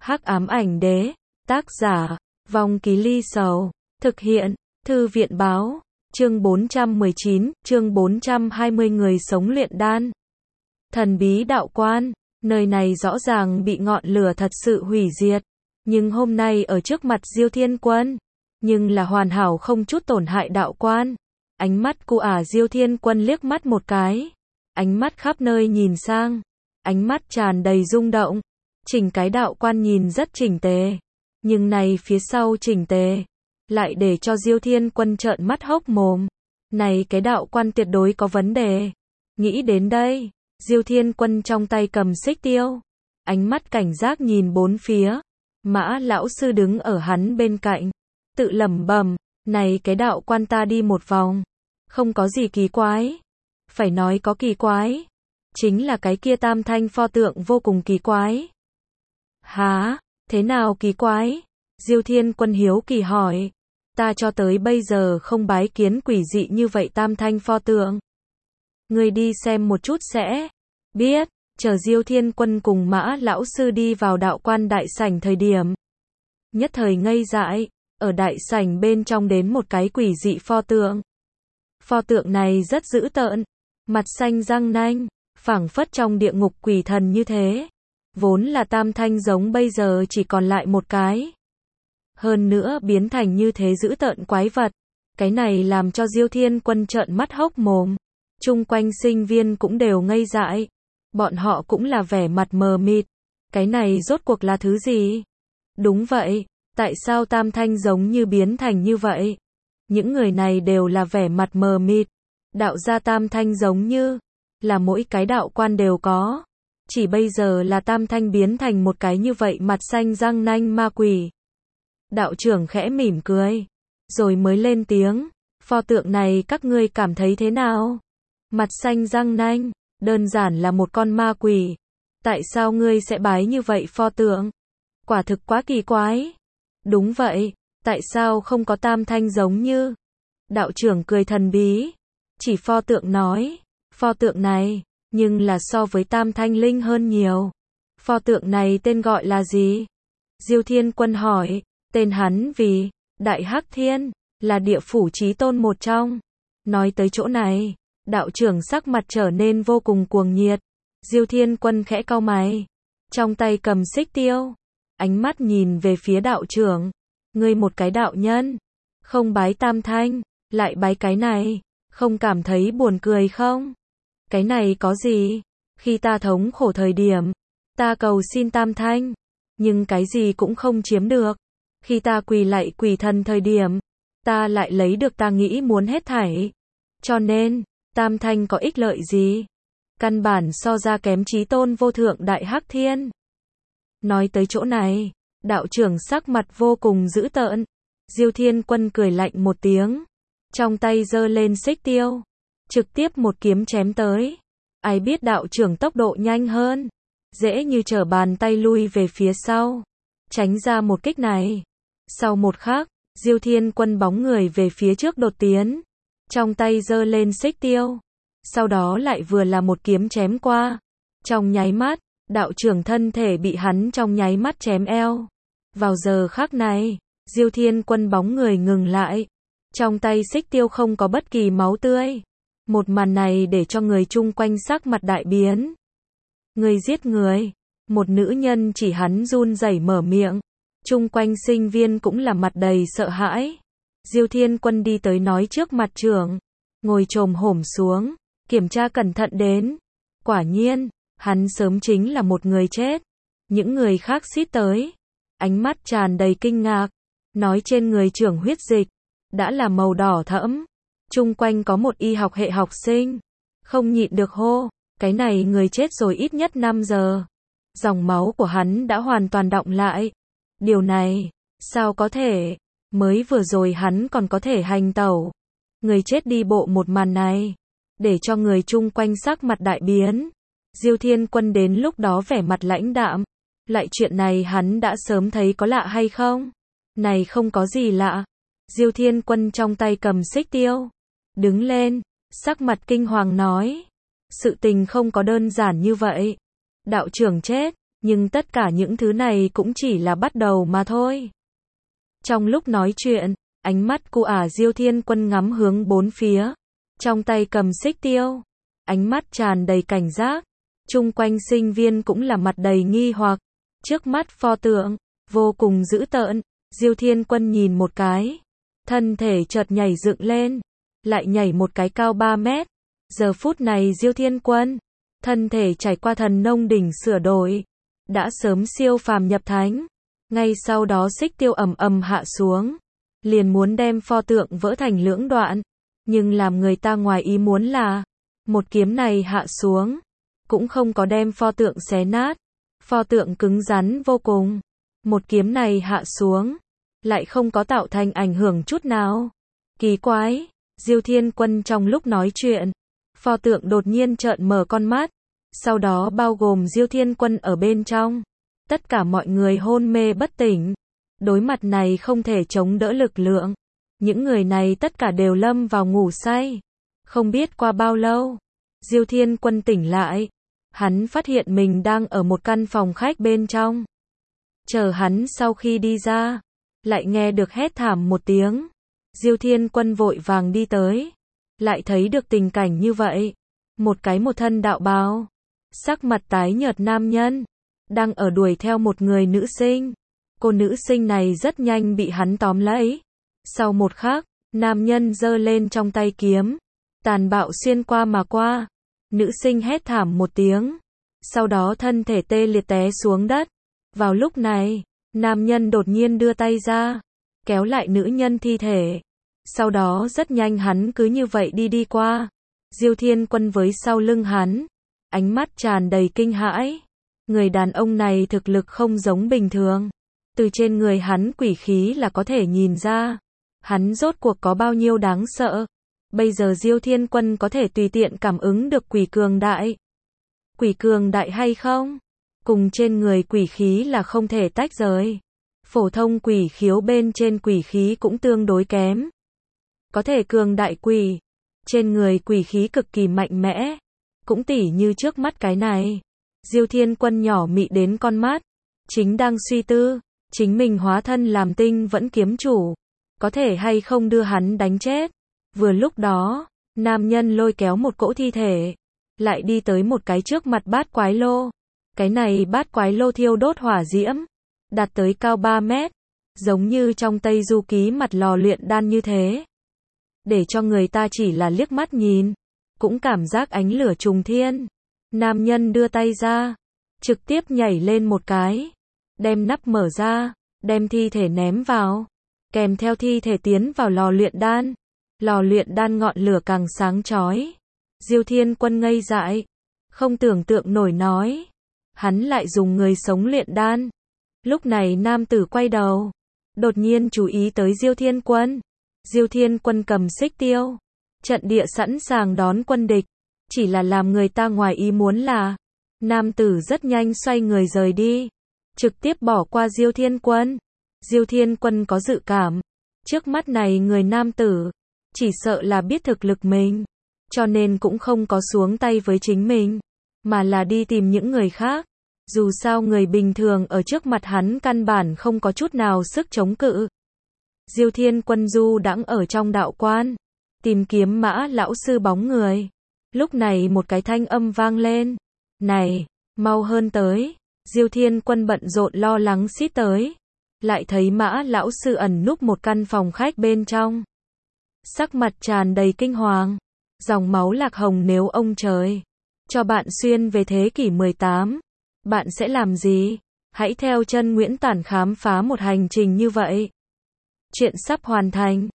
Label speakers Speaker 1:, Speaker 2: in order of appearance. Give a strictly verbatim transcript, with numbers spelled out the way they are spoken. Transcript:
Speaker 1: Hắc ám ảnh đế, tác giả, Vong Ký Ly Sầu, thực hiện, Thư viện báo, chương bốn trăm mười chín, chương bốn trăm hai mươi người sống luyện đan. Thần bí đạo quan, nơi này rõ ràng bị ngọn lửa thật sự hủy diệt, nhưng hôm nay ở trước mặt Diêu Thiên Quân, nhưng là hoàn hảo không chút tổn hại đạo quan. Ánh mắt cu ả Diêu Thiên Quân liếc mắt một cái, ánh mắt khắp nơi nhìn sang, ánh mắt tràn đầy rung động. Chỉnh cái đạo quan nhìn rất chỉnh tề, nhưng này phía sau chỉnh tề, lại để cho Diêu Thiên Quân trợn mắt hốc mồm. Này cái đạo quan tuyệt đối có vấn đề. Nghĩ đến đây, Diêu Thiên Quân trong tay cầm xích tiêu, ánh mắt cảnh giác nhìn bốn phía. Mã lão sư đứng ở hắn bên cạnh, tự lẩm bẩm, này cái đạo quan ta đi một vòng, không có gì kỳ quái. Phải nói có kỳ quái, chính là cái kia tam thanh pho tượng vô cùng kỳ quái. Hả, thế nào kỳ quái? Diêu Thiên Quân hiếu kỳ hỏi. Ta cho tới bây giờ không bái kiến quỷ dị như vậy tam thanh pho tượng. Ngươi đi xem một chút sẽ biết. Chờ Diêu Thiên Quân cùng Mã lão sư đi vào đạo quan đại sảnh thời điểm, nhất thời ngây dại, ở đại sảnh bên trong đến một cái quỷ dị pho tượng. Pho tượng này rất dữ tợn, mặt xanh răng nanh, phảng phất trong địa ngục quỷ thần như thế. Vốn là tam thanh giống bây giờ chỉ còn lại một cái. Hơn nữa biến thành như thế dữ tợn quái vật. Cái này làm cho Diêu Thiên Quân trợn mắt hốc mồm. Chung quanh sinh viên cũng đều ngây dại. Bọn họ cũng là vẻ mặt mờ mịt. Cái này rốt cuộc là thứ gì? Đúng vậy, tại sao tam thanh giống như biến thành như vậy? Những người này đều là vẻ mặt mờ mịt. Đạo gia tam thanh giống như là mỗi cái đạo quan đều có. Chỉ bây giờ là tam thanh biến thành một cái như vậy mặt xanh răng nanh ma quỷ. Đạo trưởng khẽ mỉm cười, rồi mới lên tiếng, pho tượng này các ngươi cảm thấy thế nào? Mặt xanh răng nanh, đơn giản là một con ma quỷ. Tại sao ngươi sẽ bái như vậy pho tượng? Quả thực quá kỳ quái. Đúng vậy, tại sao không có tam thanh giống như? Đạo trưởng cười thần bí, chỉ pho tượng nói, pho tượng này, nhưng là so với tam thanh linh hơn nhiều. Pho tượng này tên gọi là gì? Diêu Thiên Quân hỏi. Tên hắn vì Đại Hắc Thiên, là địa phủ chí tôn một trong. Nói tới chỗ này, đạo trưởng sắc mặt trở nên vô cùng cuồng nhiệt. Diêu Thiên Quân khẽ cau mày, trong tay cầm xích tiêu, ánh mắt nhìn về phía đạo trưởng. Ngươi một cái đạo nhân, không bái tam thanh, lại bái cái này, không cảm thấy buồn cười không? Cái này có gì? Khi ta thống khổ thời điểm, ta cầu xin tam thanh, nhưng cái gì cũng không chiếm được. Khi ta quỳ lạy quỷ thần thời điểm, ta lại lấy được ta nghĩ muốn hết thảy. Cho nên, tam thanh có ích lợi gì? Căn bản so ra kém chí tôn vô thượng Đại Hắc Thiên. Nói tới chỗ này, đạo trưởng sắc mặt vô cùng dữ tợn. Diêu Thiên Quân cười lạnh một tiếng, trong tay giơ lên xích tiêu, trực tiếp một kiếm chém tới. Ai biết đạo trưởng tốc độ nhanh hơn, dễ như trở bàn tay lui về phía sau, tránh ra một kích này. Sau một khắc, Diêu Thiên Quân bóng người về phía trước đột tiến, trong tay giơ lên xích tiêu, sau đó lại vừa là một kiếm chém qua. Trong nháy mắt, đạo trưởng thân thể bị hắn trong nháy mắt chém eo. Vào giờ khắc này, Diêu Thiên Quân bóng người ngừng lại, trong tay xích tiêu không có bất kỳ máu tươi. Một màn này để cho người chung quanh sắc mặt đại biến. Người giết người, một nữ nhân chỉ hắn run rẩy mở miệng. Chung quanh sinh viên cũng là mặt đầy sợ hãi. Diêu Thiên Quân đi tới nói trước mặt trưởng, ngồi chồm hổm xuống, kiểm tra cẩn thận đến. Quả nhiên, hắn sớm chính là một người chết. Những người khác xít tới, ánh mắt tràn đầy kinh ngạc, nói trên người trưởng huyết dịch đã là màu đỏ thẫm. Chung quanh có một y học hệ học sinh, không nhịn được hô, cái này người chết rồi ít nhất năm giờ. Dòng máu của hắn đã hoàn toàn đọng lại. Điều này, sao có thể? Mới vừa rồi hắn còn có thể hành tẩu. Người chết đi bộ một màn này, để cho người chung quanh sắc mặt đại biến. Diêu Thiên Quân đến lúc đó vẻ mặt lãnh đạm. Lại chuyện này hắn đã sớm thấy có lạ hay không? Này không có gì lạ. Diêu Thiên Quân trong tay cầm xích tiêu, đứng lên, sắc mặt kinh hoàng nói. Sự tình không có đơn giản như vậy. Đạo trưởng chết, Nhưng tất cả những thứ này cũng chỉ là bắt đầu mà thôi. Trong lúc nói chuyện, ánh mắt của ả Diêu Thiên Quân ngắm hướng bốn phía, trong tay cầm xích tiêu, ánh mắt tràn đầy cảnh giác. Chung quanh sinh viên cũng là mặt đầy nghi hoặc. Trước mắt pho tượng, vô cùng dữ tợn, Diêu Thiên Quân nhìn một cái, thân thể chợt nhảy dựng lên, lại nhảy một cái cao ba mét. Giờ phút này Diêu Thiên Quân, thân thể trải qua thần nông đỉnh sửa đổi, đã sớm siêu phàm nhập thánh. Ngay sau đó xích tiêu ầm ầm hạ xuống, liền muốn đem pho tượng vỡ thành lưỡng đoạn. Nhưng làm người ta ngoài ý muốn là, một kiếm này hạ xuống, cũng không có đem pho tượng xé nát. Pho tượng cứng rắn vô cùng. Một kiếm này hạ xuống, lại không có tạo thành ảnh hưởng chút nào. Kỳ quái, Diêu Thiên Quân trong lúc nói chuyện, pho tượng đột nhiên trợn mở con mắt. Sau đó bao gồm Diêu Thiên Quân ở bên trong, tất cả mọi người hôn mê bất tỉnh. Đối mặt này không thể chống đỡ lực lượng, những người này tất cả đều lâm vào ngủ say. Không biết qua bao lâu, Diêu Thiên Quân tỉnh lại, hắn phát hiện mình đang ở một căn phòng khách bên trong. Chờ hắn sau khi đi ra, lại nghe được hét thảm một tiếng. Diêu Thiên Quân vội vàng đi tới, lại thấy được tình cảnh như vậy. Một cái một thân đạo bào, sắc mặt tái nhợt nam nhân, đang ở đuổi theo một người nữ sinh. Cô nữ sinh này rất nhanh bị hắn tóm lấy. Sau một khắc, nam nhân giơ lên trong tay kiếm, tàn bạo xuyên qua mà qua. Nữ sinh hét thảm một tiếng, sau đó thân thể tê liệt té xuống đất. Vào lúc này, nam nhân đột nhiên đưa tay ra, kéo lại nữ nhân thi thể. Sau đó rất nhanh hắn cứ như vậy đi đi qua. Diêu Thiên Quân với sau lưng hắn, ánh mắt tràn đầy kinh hãi. Người đàn ông này thực lực không giống bình thường. Từ trên người hắn quỷ khí là có thể nhìn ra, hắn rốt cuộc có bao nhiêu đáng sợ. Bây giờ Diêu Thiên Quân có thể tùy tiện cảm ứng được quỷ cường đại. Quỷ cường đại hay không? Cùng trên người quỷ khí là không thể tách rời. Phổ thông quỷ khiếu bên trên quỷ khí cũng tương đối kém. Có thể cường đại quỷ, trên người quỷ khí cực kỳ mạnh mẽ. Cũng tỉ như trước mắt cái này. Diêu Thiên Quân nhỏ mị đến con mắt, chính đang suy tư, chính mình hóa thân làm tinh vẫn kiếm chủ, có thể hay không đưa hắn đánh chết. Vừa lúc đó, nam nhân lôi kéo một cỗ thi thể, lại đi tới một cái trước mặt bát quái lô. Cái này bát quái lô thiêu đốt hỏa diễm, đạt tới cao ba mét, giống như trong Tây Du Ký mặt lò luyện đan như thế. Để cho người ta chỉ là liếc mắt nhìn, cũng cảm giác ánh lửa trùng thiên. Nam nhân đưa tay ra, trực tiếp nhảy lên một cái, đem nắp mở ra, đem thi thể ném vào, kèm theo thi thể tiến vào lò luyện đan. Lò luyện đan ngọn lửa càng sáng chói. Diêu Thiên Quân ngây dại, không tưởng tượng nổi nói, hắn lại dùng người sống luyện đan. Lúc này nam tử quay đầu, đột nhiên chú ý tới Diêu Thiên Quân. Diêu Thiên Quân cầm xích tiêu, trận địa sẵn sàng đón quân địch. Chỉ là làm người ta ngoài ý muốn là, nam tử rất nhanh xoay người rời đi, trực tiếp bỏ qua Diêu Thiên Quân. Diêu Thiên Quân có dự cảm, trước mắt này người nam tử, chỉ sợ là biết thực lực mình, cho nên cũng không có xuống tay với chính mình, mà là đi tìm những người khác. Dù sao người bình thường ở trước mặt hắn căn bản không có chút nào sức chống cự. Diêu Thiên Quân du đãng ở trong đạo quan, tìm kiếm Mã lão sư bóng người. Lúc này một cái thanh âm vang lên, "Này, mau hơn tới." Diêu Thiên Quân bận rộn lo lắng xít tới, lại thấy Mã lão sư ẩn núp một căn phòng khách bên trong. Sắc mặt tràn đầy kinh hoàng, dòng máu lạc hồng. Nếu ông trời cho bạn xuyên về thế kỷ mười tám, bạn sẽ làm gì? Hãy theo chân Nguyễn Tản khám phá một hành trình như vậy. Chuyện sắp hoàn thành.